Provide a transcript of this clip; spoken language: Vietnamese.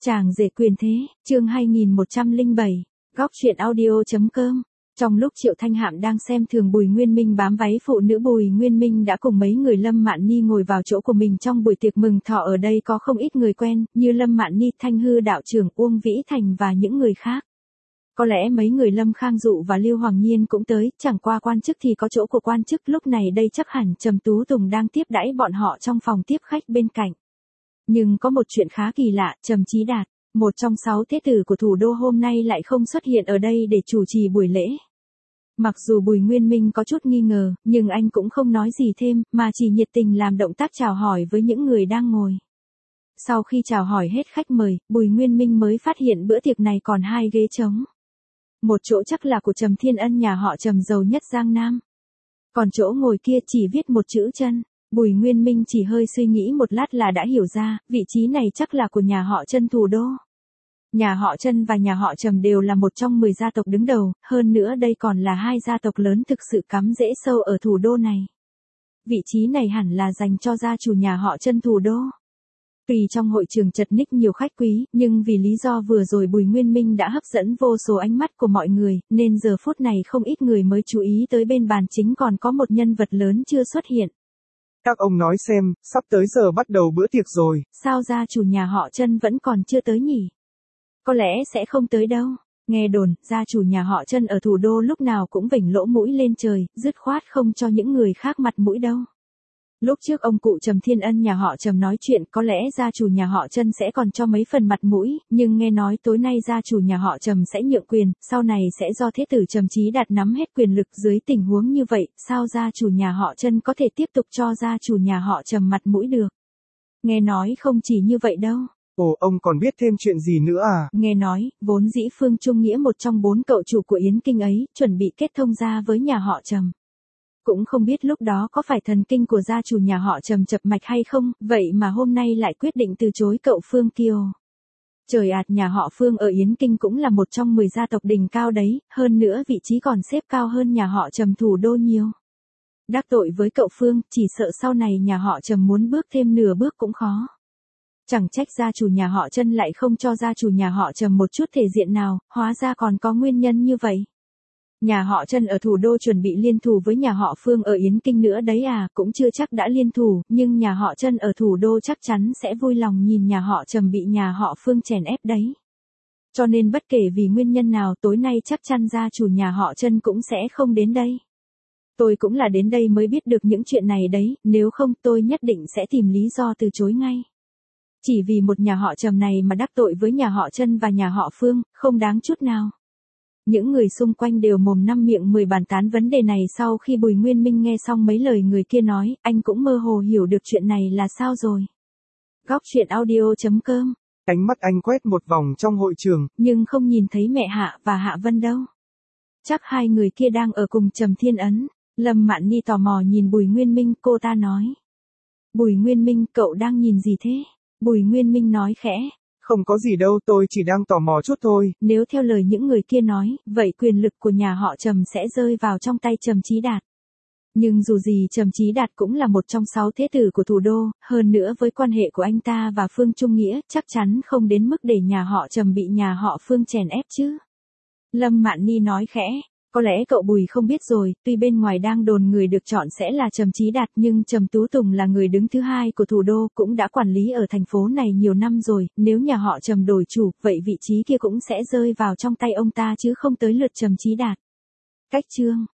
Chàng rể quyền thế, chương 2107, góc truyện audio.com. Trong lúc Triệu Thanh Hạm đang xem thường Bùi Nguyên Minh bám váy phụ nữ, Bùi Nguyên Minh đã cùng mấy người Lâm Mạn Ni ngồi vào chỗ của mình trong buổi tiệc mừng thọ. Ở đây có không ít người quen, như Lâm Mạn Ni, Thanh Hư đạo trưởng, Uông Vĩ Thành và những người khác. Có lẽ mấy người Lâm Khang Dụ và Lưu Hoàng Nhiên cũng tới, chẳng qua quan chức thì có chỗ của quan chức, lúc này đây chắc hẳn Trầm Tú Tùng đang tiếp đãi bọn họ trong phòng tiếp khách bên cạnh. Nhưng có một chuyện khá kỳ lạ, Trầm Chí Đạt, một trong 6 thế tử của thủ đô hôm nay lại không xuất hiện ở đây để chủ trì buổi lễ. Mặc dù Bùi Nguyên Minh có chút nghi ngờ, nhưng anh cũng không nói gì thêm, mà chỉ nhiệt tình làm động tác chào hỏi với những người đang ngồi. Sau khi chào hỏi hết khách mời, Bùi Nguyên Minh mới phát hiện bữa tiệc này còn 2 ghế trống. Một chỗ chắc là của Trầm Thiên Ân, nhà họ Trầm giàu nhất Giang Nam. Còn chỗ ngồi kia chỉ viết một chữ Chân. Bùi Nguyên Minh chỉ hơi suy nghĩ một lát là đã hiểu ra, vị trí này chắc là của nhà họ Chân thủ đô. Nhà họ Chân và nhà họ Trầm đều là một trong 10 gia tộc đứng đầu, hơn nữa đây còn là 2 gia tộc lớn thực sự cắm rễ sâu ở thủ đô này. Vị trí này hẳn là dành cho gia chủ nhà họ Chân thủ đô. Tuy trong hội trường chật ních nhiều khách quý, nhưng vì lý do vừa rồi Bùi Nguyên Minh đã hấp dẫn vô số ánh mắt của mọi người, nên giờ phút này không ít người mới chú ý tới bên bàn chính còn có một nhân vật lớn chưa xuất hiện. Các ông nói xem, sắp tới giờ bắt đầu bữa tiệc rồi. Sao gia chủ nhà họ Chân vẫn còn chưa tới nhỉ? Có lẽ sẽ không tới đâu. Nghe đồn, gia chủ nhà họ Chân ở thủ đô lúc nào cũng vểnh lỗ mũi lên trời, dứt khoát không cho những người khác mặt mũi đâu. Lúc trước ông cụ Trầm Thiên Ân nhà họ Trầm nói chuyện, có lẽ gia chủ nhà họ Chân sẽ còn cho mấy phần mặt mũi, nhưng nghe nói tối nay gia chủ nhà họ Trầm sẽ nhượng quyền, sau này sẽ do thế tử Trầm Chí Đạt nắm hết quyền lực. Dưới tình huống như vậy, sao gia chủ nhà họ Chân có thể tiếp tục cho gia chủ nhà họ Trầm mặt mũi được? Nghe nói không chỉ như vậy đâu. Ồ, ông còn biết thêm chuyện gì nữa à? Nghe nói, vốn dĩ Phương Trung Nghĩa, một trong 4 cậu chủ của Yến Kinh ấy, chuẩn bị kết thông gia với nhà họ Trầm. Cũng không biết lúc đó có phải thần kinh của gia chủ nhà họ Trầm chập mạch hay không, vậy mà hôm nay lại quyết định từ chối cậu Phương Kiều. Trời ạt, nhà họ Phương ở Yến Kinh cũng là một trong 10 gia tộc đỉnh cao đấy, hơn nữa vị trí còn xếp cao hơn nhà họ Trầm thủ đô nhiều. Đắc tội với cậu Phương, chỉ sợ sau này nhà họ Trầm muốn bước thêm nửa bước cũng khó. Chẳng trách gia chủ nhà họ Chân lại không cho gia chủ nhà họ Trầm một chút thể diện nào, hóa ra còn có nguyên nhân như vậy. Nhà họ Chân ở thủ đô chuẩn bị liên thủ với nhà họ Phương ở Yến Kinh nữa đấy à, cũng chưa chắc đã liên thủ, nhưng nhà họ Chân ở thủ đô chắc chắn sẽ vui lòng nhìn nhà họ Trầm bị nhà họ Phương chèn ép đấy. Cho nên bất kể vì nguyên nhân nào, tối nay chắc chắn gia chủ nhà họ Chân cũng sẽ không đến đây. Tôi cũng là đến đây mới biết được những chuyện này đấy, nếu không tôi nhất định sẽ tìm lý do từ chối ngay. Chỉ vì một nhà họ Trầm này mà đắc tội với nhà họ Chân và nhà họ Phương, không đáng chút nào. Những người xung quanh đều mồm năm miệng 10 bàn tán vấn đề này. Sau khi Bùi Nguyên Minh nghe xong mấy lời người kia nói, anh cũng mơ hồ hiểu được chuyện này là sao rồi. Góc truyện audio.com. Ánh mắt anh quét một vòng trong hội trường, nhưng không nhìn thấy mẹ Hạ và Hạ Vân đâu. Chắc 2 người kia đang ở cùng Trầm Thiên Ấn. Lâm Mạn Ni tò mò nhìn Bùi Nguyên Minh, cô ta nói. Bùi Nguyên Minh, cậu đang nhìn gì thế? Bùi Nguyên Minh nói khẽ. Không có gì đâu, tôi chỉ đang tò mò chút thôi. Nếu theo lời những người kia nói, vậy quyền lực của nhà họ Trầm sẽ rơi vào trong tay Trầm Chí Đạt. Nhưng dù gì Trầm Chí Đạt cũng là một trong 6 thế tử của thủ đô, hơn nữa với quan hệ của anh ta và Phương Trung Nghĩa, chắc chắn không đến mức để nhà họ Trầm bị nhà họ Phương chèn ép chứ. Lâm Mạn Ni nói khẽ. Có lẽ cậu Bùi không biết rồi, tuy bên ngoài đang đồn người được chọn sẽ là Trầm Chí Đạt, nhưng Trầm Tú Tùng là người đứng thứ 2 của thủ đô, cũng đã quản lý ở thành phố này nhiều năm rồi, nếu nhà họ Trầm đổi chủ, vậy vị trí kia cũng sẽ rơi vào trong tay ông ta chứ không tới lượt Trầm Chí Đạt. Cách chương